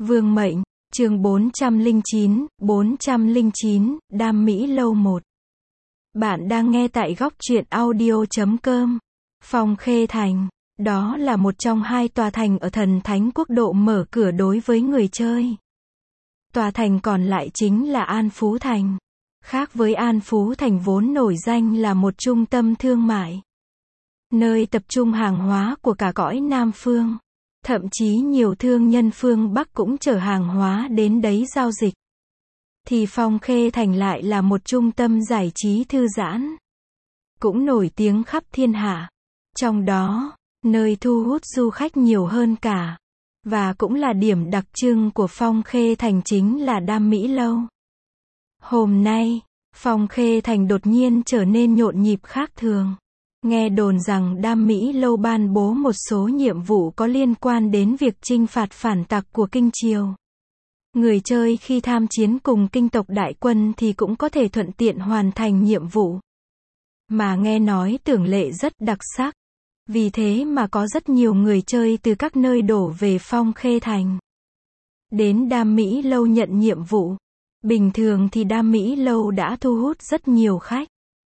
Vương mệnh, chương 409, Đam Mỹ Lâu 1. Bạn đang nghe tại góc truyện audio.com. Phong Khê Thành, đó là một trong hai tòa thành ở Thần Thánh Quốc độ mở cửa đối với người chơi. Tòa thành còn lại chính là An Phú Thành. Khác với An Phú Thành vốn nổi danh là một trung tâm thương mại, nơi tập trung hàng hóa của cả cõi Nam Phương. Thậm chí nhiều thương nhân phương Bắc cũng chở hàng hóa đến đấy giao dịch. Thì Phong Khê Thành lại là một trung tâm giải trí thư giãn, cũng nổi tiếng khắp thiên hạ. Trong đó, nơi thu hút du khách nhiều hơn cả, và cũng là điểm đặc trưng của Phong Khê Thành chính là Đam Mỹ Lâu. Hôm nay, Phong Khê Thành đột nhiên trở nên nhộn nhịp khác thường. Nghe đồn rằng Đam Mỹ Lâu ban bố một số nhiệm vụ có liên quan đến việc chinh phạt phản tặc của Kinh Triều. Người chơi khi tham chiến cùng Kinh tộc đại quân thì cũng có thể thuận tiện hoàn thành nhiệm vụ. Mà nghe nói tưởng lệ rất đặc sắc. Vì thế mà có rất nhiều người chơi từ các nơi đổ về Phong Khê Thành, đến Đam Mỹ Lâu nhận nhiệm vụ. Bình thường thì Đam Mỹ Lâu đã thu hút rất nhiều khách.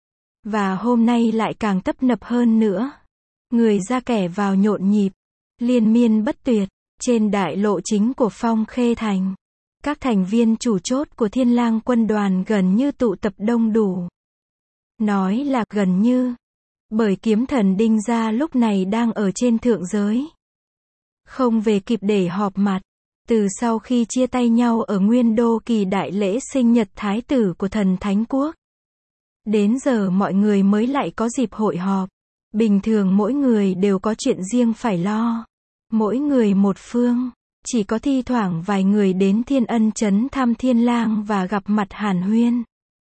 Và hôm nay lại càng tấp nập hơn nữa. Người ra kẻ vào nhộn nhịp, liên miên bất tuyệt. Trên đại lộ chính của Phong Khê Thành, các thành viên chủ chốt của Thiên Lang quân đoàn gần như tụ tập đông đủ. Nói là gần như, bởi kiếm thần Đinh Gia lúc này đang ở trên thượng giới, không về kịp để họp mặt. Từ sau khi chia tay nhau ở Nguyên Đô kỳ đại lễ sinh nhật thái tử của Thần Thánh Quốc, đến giờ mọi người mới lại có dịp hội họp. Bình thường mỗi người đều có chuyện riêng phải lo, mỗi người một phương, chỉ có thi thoảng vài người đến Thiên Ân Trấn thăm Thiên Lang và gặp mặt hàn huyên.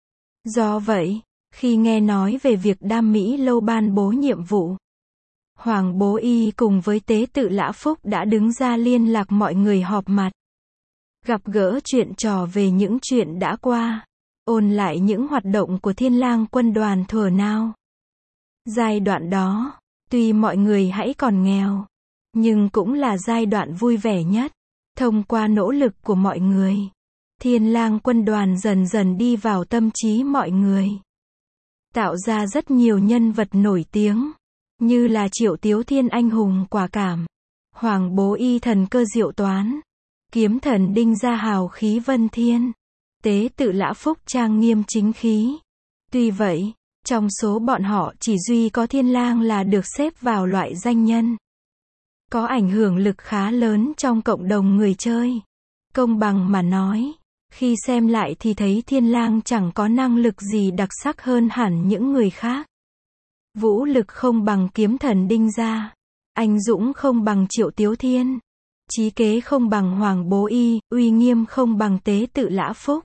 Do vậy, khi nghe nói về việc Đam Mỹ Lâu ban bố nhiệm vụ, Hoàng Bố Y cùng với Tế Tự Lã Phúc đã đứng ra liên lạc mọi người họp mặt, gặp gỡ chuyện trò về những chuyện đã qua, ôn lại những hoạt động của Thiên Lang quân đoàn thuở nào. Giai đoạn đó, tuy mọi người hãy còn nghèo, nhưng cũng là giai đoạn vui vẻ nhất. Thông qua nỗ lực của mọi người, Thiên Lang quân đoàn dần dần đi vào tâm trí mọi người, tạo ra rất nhiều nhân vật nổi tiếng, như là Triệu Tiếu Thiên anh hùng quả cảm, Hoàng Bố Y thần cơ diệu toán, kiếm thần Đinh Gia hào khí vân thiên, Tế Tự Lã Phúc trang nghiêm chính khí. Tuy vậy, trong số bọn họ chỉ duy có Thiên Lang là được xếp vào loại danh nhân có ảnh hưởng lực khá lớn trong cộng đồng người chơi. Công bằng mà nói, khi xem lại thì thấy Thiên Lang chẳng có năng lực gì đặc sắc hơn hẳn những người khác. Vũ lực không bằng kiếm thần Đinh Gia, anh dũng không bằng Triệu Tiếu Thiên, trí kế không bằng Hoàng Bố Y, uy nghiêm không bằng Tế Tự Lã Phúc.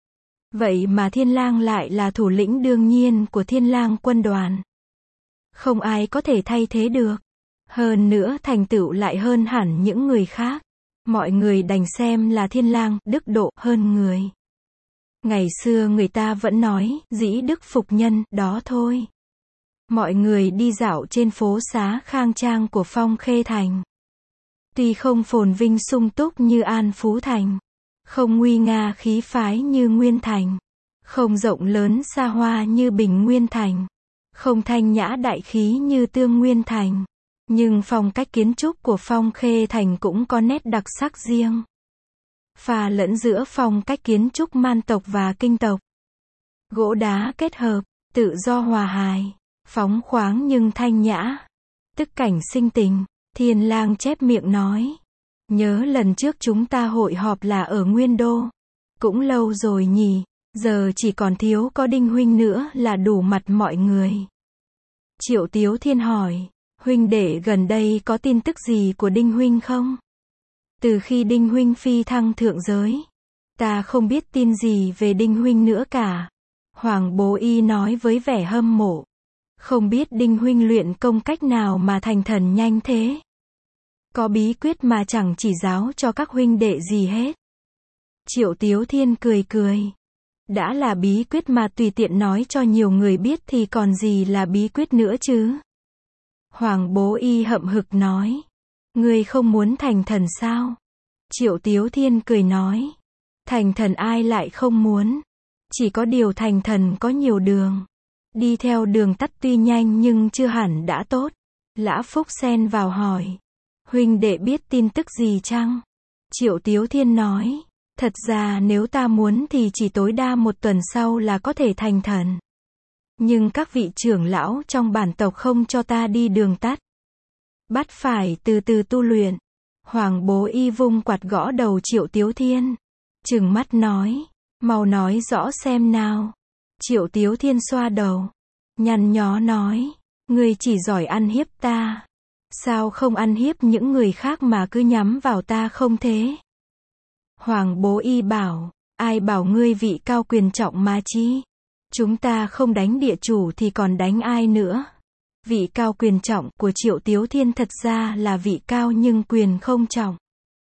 Vậy mà Thiên Lang lại là thủ lĩnh đương nhiên của Thiên Lang quân đoàn. Không ai có thể thay thế được. Hơn nữa thành tựu lại hơn hẳn những người khác. Mọi người đành xem là Thiên Lang đức độ hơn người. Ngày xưa người ta vẫn nói, dĩ đức phục nhân, đó thôi. Mọi người đi dạo trên phố xá khang trang của Phong Khê Thành. Tuy không phồn vinh sung túc như An Phú Thành, không nguy nga khí phái như Nguyên Thành, không rộng lớn xa hoa như Bình Nguyên Thành, không thanh nhã đại khí như Tương Nguyên Thành, nhưng phong cách kiến trúc của Phong Khê Thành cũng có nét đặc sắc riêng, pha lẫn giữa phong cách kiến trúc Man tộc và Kinh tộc. Gỗ đá kết hợp, tự do hòa hài, phóng khoáng nhưng thanh nhã, tức cảnh sinh tình. Thiên Lang chép miệng nói, nhớ lần trước chúng ta hội họp là ở Nguyên Đô, cũng lâu rồi nhỉ, giờ chỉ còn thiếu có Đinh huynh nữa là đủ mặt mọi người. Triệu Tiếu Thiên hỏi, huynh đệ gần đây có tin tức gì của Đinh huynh không? Từ khi Đinh huynh phi thăng thượng giới, ta không biết tin gì về Đinh huynh nữa cả. Hoàng Bố Y nói với vẻ hâm mộ, không biết Đinh huynh luyện công cách nào mà thành thần nhanh thế? Có bí quyết mà chẳng chỉ giáo cho các huynh đệ gì hết. Triệu Tiếu Thiên cười cười, đã là bí quyết mà tùy tiện nói cho nhiều người biết thì còn gì là bí quyết nữa chứ. Hoàng Bố Y hậm hực nói, ngươi không muốn thành thần sao? Triệu Tiếu Thiên cười nói. Thành thần ai lại không muốn. Chỉ có điều thành thần có nhiều đường. Đi theo đường tắt tuy nhanh nhưng chưa hẳn đã tốt. Lã Phúc xen vào hỏi. Huynh đệ biết tin tức gì chăng? Triệu Tiếu Thiên nói. Thật ra nếu ta muốn thì chỉ tối đa 1 tuần sau là có thể thành thần. Nhưng các vị trưởng lão trong bản tộc không cho ta đi đường tắt. Bắt phải từ từ tu luyện. Hoàng Bố Y vung quạt gõ đầu Triệu Tiếu Thiên. Trừng mắt nói. Mau nói rõ xem nào. Triệu Tiếu Thiên xoa đầu. Nhăn nhó nói. Ngươi chỉ giỏi ăn hiếp ta. Sao không ăn hiếp những người khác mà cứ nhắm vào ta không thế? Hoàng Bố Y bảo. Ai bảo ngươi vị cao quyền trọng mà chi? Chúng ta không đánh địa chủ thì còn đánh ai nữa? Vị cao quyền trọng của Triệu Tiếu Thiên thật ra là vị cao nhưng quyền không trọng.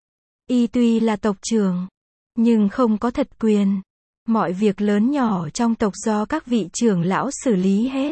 Y tuy là tộc trưởng, nhưng không có thật quyền. Mọi việc lớn nhỏ trong tộc do các vị trưởng lão xử lý hết.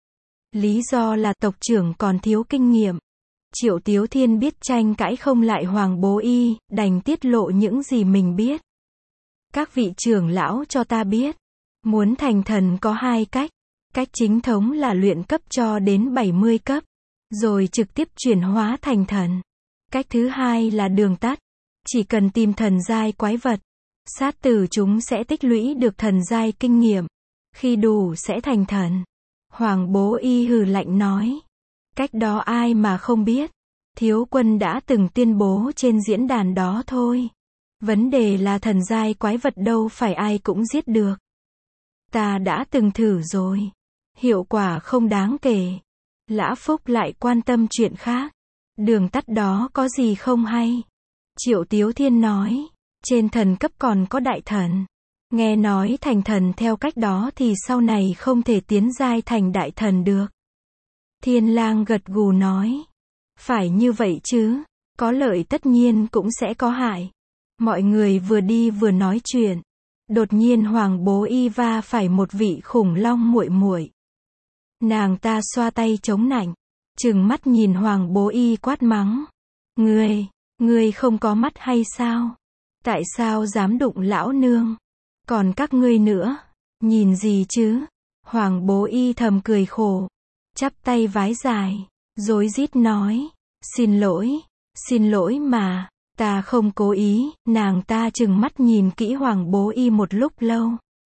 Lý do là tộc trưởng còn thiếu kinh nghiệm. Triệu Tiếu Thiên biết tranh cãi không lại Hoàng Bố Y, đành tiết lộ những gì mình biết. Các vị trưởng lão cho ta biết. Muốn thành thần có 2 cách. Cách chính thống là luyện cấp cho đến 70 cấp. Rồi trực tiếp chuyển hóa thành thần. Cách thứ 2 là đường tắt. Chỉ cần tìm thần giai quái vật. Sát tử chúng sẽ tích lũy được thần giai kinh nghiệm. Khi đủ sẽ thành thần. Hoàng Bố Y hừ lạnh nói. Cách đó ai mà không biết. Thiếu quân đã từng tuyên bố trên diễn đàn đó thôi. Vấn đề là thần giai quái vật đâu phải ai cũng giết được. Ta đã từng thử rồi. Hiệu quả không đáng kể. Lã Phúc lại quan tâm chuyện khác. Đường tắt đó có gì không hay? Triệu Tiếu Thiên nói. Trên thần cấp còn có đại thần. Nghe nói thành thần theo cách đó thì sau này không thể tiến giai thành đại thần được. Thiên Lang gật gù nói. Phải như vậy chứ. Có lợi tất nhiên cũng sẽ có hại. Mọi người vừa đi vừa nói chuyện. Đột nhiên Hoàng Bố Y va phải một vị khủng long muội muội. Nàng ta xoa tay chống nạnh. Trừng mắt nhìn Hoàng Bố Y quát mắng. Ngươi không có mắt hay sao? Tại sao dám đụng lão nương? Còn các ngươi nữa, nhìn gì chứ? Hoàng Bố Y thầm cười khổ, chắp tay vái dài, rối rít nói, xin lỗi mà, ta không cố ý. Nàng ta trừng mắt nhìn kỹ Hoàng Bố Y một lúc lâu,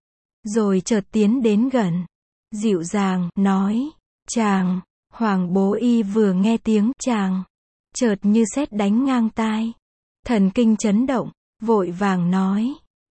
rồi chợt tiến đến gần, dịu dàng, nói, chàng. Hoàng Bố Y vừa nghe tiếng chàng, chợt như sét đánh ngang tai, thần kinh chấn động, vội vàng nói,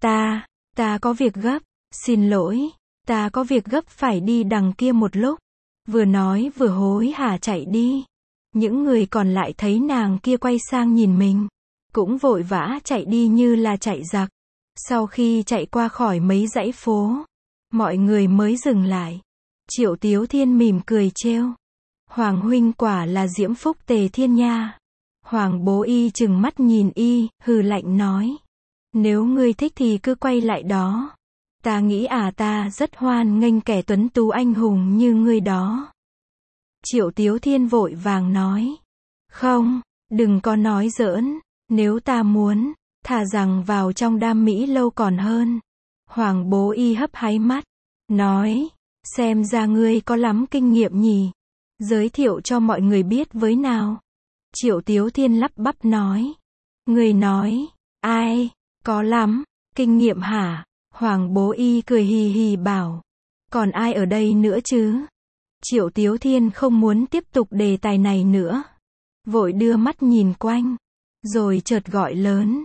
ta có việc gấp, xin lỗi, ta có việc gấp phải đi đằng kia một lúc. Vừa nói vừa hối hả chạy đi. Những người còn lại thấy nàng kia quay sang nhìn mình, cũng vội vã chạy đi như là chạy giặc. Sau khi chạy qua khỏi mấy dãy phố, mọi người mới dừng lại. Triệu Tiếu Thiên mỉm cười trêu. Hoàng huynh quả là diễm phúc Tề Thiên nha. Hoàng Bố Y trừng mắt nhìn y, hừ lạnh nói. Nếu ngươi thích thì cứ quay lại đó. Ta nghĩ ta rất hoan nghênh kẻ tuấn tú anh hùng như ngươi đó. Triệu Tiếu Thiên vội vàng nói. Không, đừng có nói giỡn. Nếu ta muốn, thà rằng vào trong Đam Mỹ lâu còn hơn. Hoàng Bố Y hấp háy mắt, nói. Xem ra ngươi có lắm kinh nghiệm nhỉ. Giới thiệu cho mọi người biết với nào. Triệu Tiếu Thiên lắp bắp nói. Ngươi nói, ai, có lắm, kinh nghiệm hả? Hoàng Bố Y cười hì hì bảo. Còn ai ở đây nữa chứ? Triệu Tiếu Thiên không muốn tiếp tục đề tài này nữa. Vội đưa mắt nhìn quanh. Rồi chợt gọi lớn.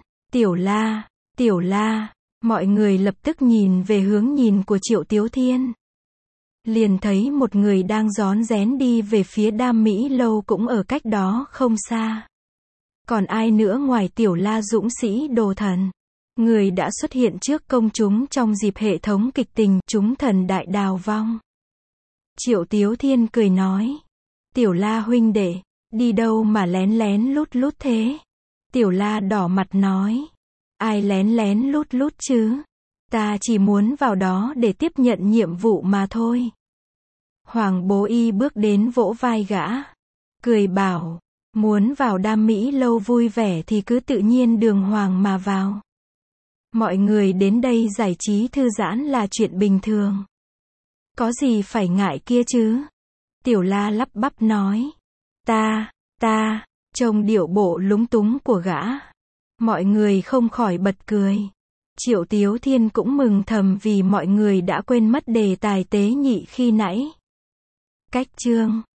Tiểu La. Mọi người lập tức nhìn về hướng nhìn của Triệu Tiếu Thiên. Liền thấy một người đang rón rén đi về phía Đam Mỹ lâu cũng ở cách đó không xa. Còn ai nữa ngoài Tiểu La dũng sĩ đồ thần? Người đã xuất hiện trước công chúng trong dịp hệ thống kịch tình Chúng Thần Đại Đào Vong. Triệu Tiếu Thiên cười nói. Tiểu La huynh đệ, đi đâu mà lén lén lút thế? Tiểu La đỏ mặt nói. Ai lén lén lút chứ? Ta chỉ muốn vào đó để tiếp nhận nhiệm vụ mà thôi. Hoàng Bố Y bước đến vỗ vai gã, cười bảo. Muốn vào Đam Mỹ Lâu vui vẻ thì cứ tự nhiên đường hoàng mà vào. Mọi người đến đây giải trí thư giãn là chuyện bình thường. Có gì phải ngại kia chứ? Tiểu La lắp bắp nói. Ta, trông điệu bộ lúng túng của gã. Mọi người không khỏi bật cười. Triệu Tiếu Thiên cũng mừng thầm vì mọi người đã quên mất đề tài tế nhị khi nãy. Cách chương